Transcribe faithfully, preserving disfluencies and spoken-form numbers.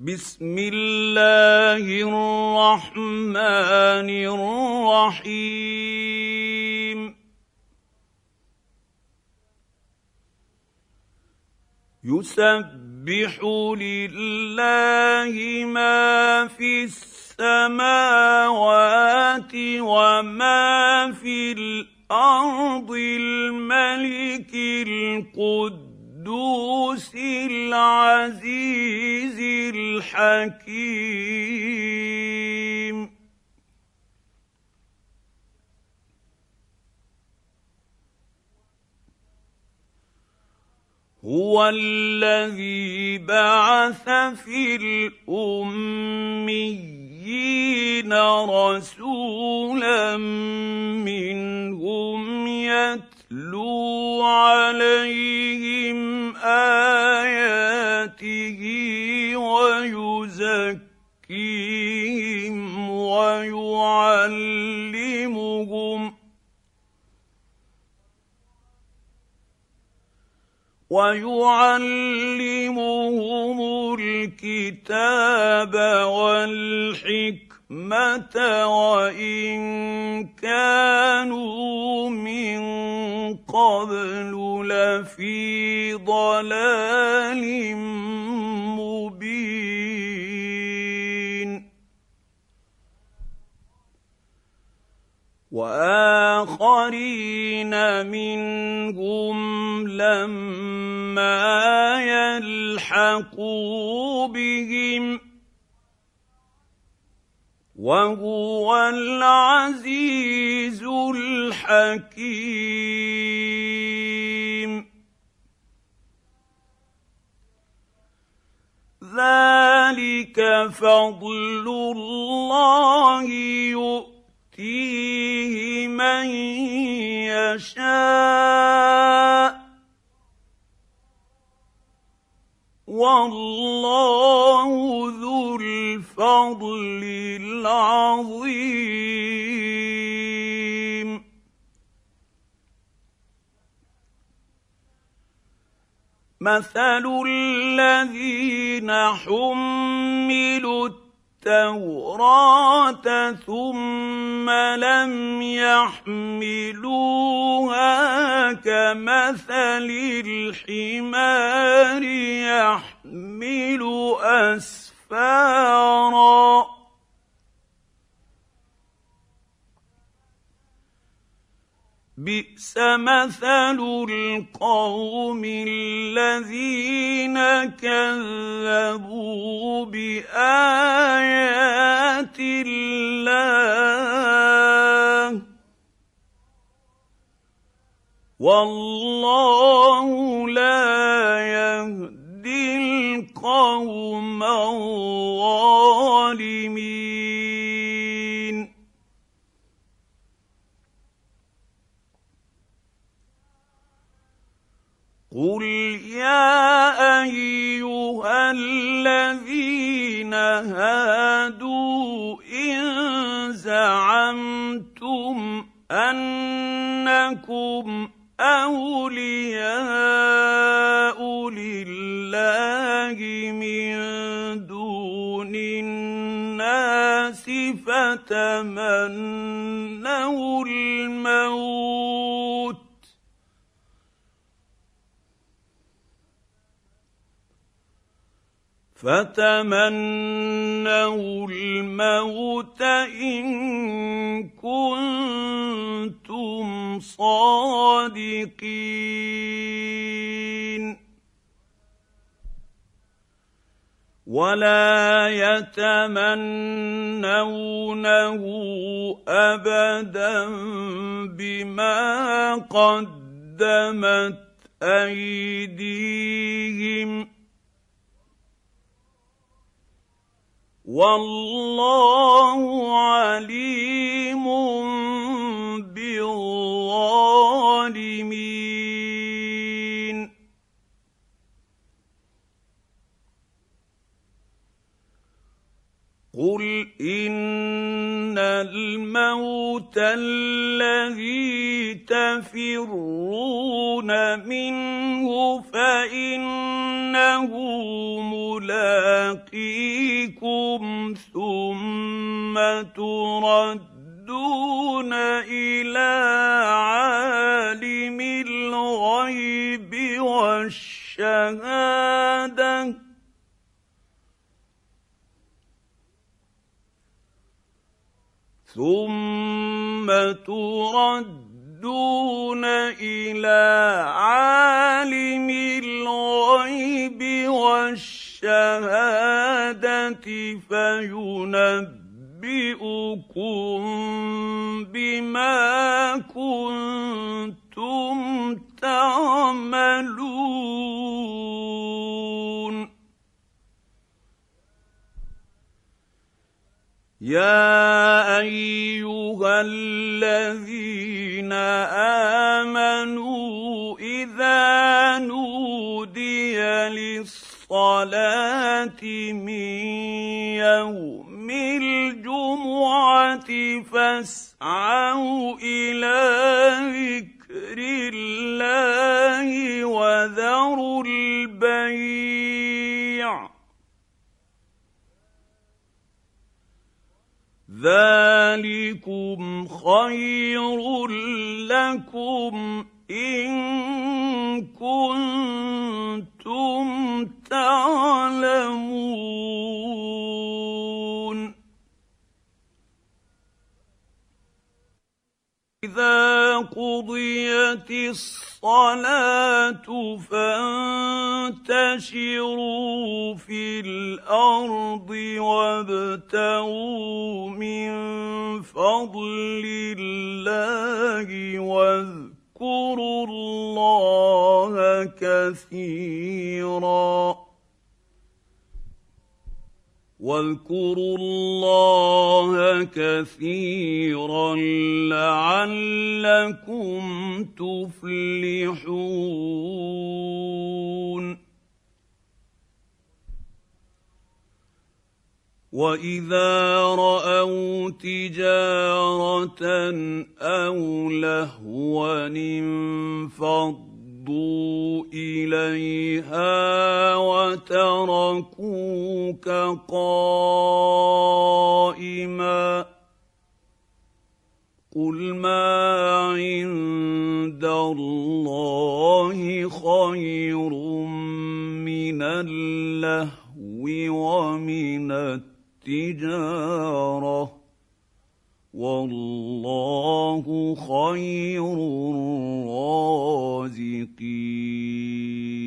بسم الله الرحمن الرحيم يسبح لله ما في السماوات وما في الأرض الملك القدوس العزيز الحكيم هو الذي بعث في الأميين رسولا منهم يتلو عليهم آياته ويزكيهم ويعلمهم ويعلمهم الكتاب والحكمة وإن كانوا من قبل لفي ضلال مبين وآخرين منهم لما يلحقوا بهم وهو العزيز الحكيم ذلك فضل الله يؤتيه من يشاء والله ذو الفضل العظيم مثل الذين حملوا التوراة ثم لم يحملوها كمثل الحمار يحمل أسفارا بئس مثل القوم الذين كذبوا بآيات الله والله لا يهدي القوم الظالمين قل يا أيها الذين هادوا إن زعمتم أنكم أولياء لله من دون الناس فتمنوا الموت فتمنوا الموت إن كنتم صادقين ولا يتمنونه أبدا بما قدمت أيديهم والله عليم بالظالمين قل إن الموت الذي تفرون منه فإنه انه ملاقيكم ثم تردون الى عالم الغيب والشهاده ثم تردون الى عالم الغيب والشهاده فينبئكم بما كنتم تعملون. يا ايها الذين امنوا اذا نودي للصلاه من يوم الجمعه فاسعوا الى ذكر الله وذروا البيع ذلكم خير لكم إن كنتم تعلمون. إذا قضيت الصلاة فانتشروا في الأرض وابتغوا من فضل الله واذكروا الله كثيرا واذكروا الله كثيرا لعلكم تفلحون. وإذا رأوا تجارة أو لهوا انفضوا إليها وتركوك قائما قل ما عند الله خير من اللهو ومن التجارة والله خير الرازقين.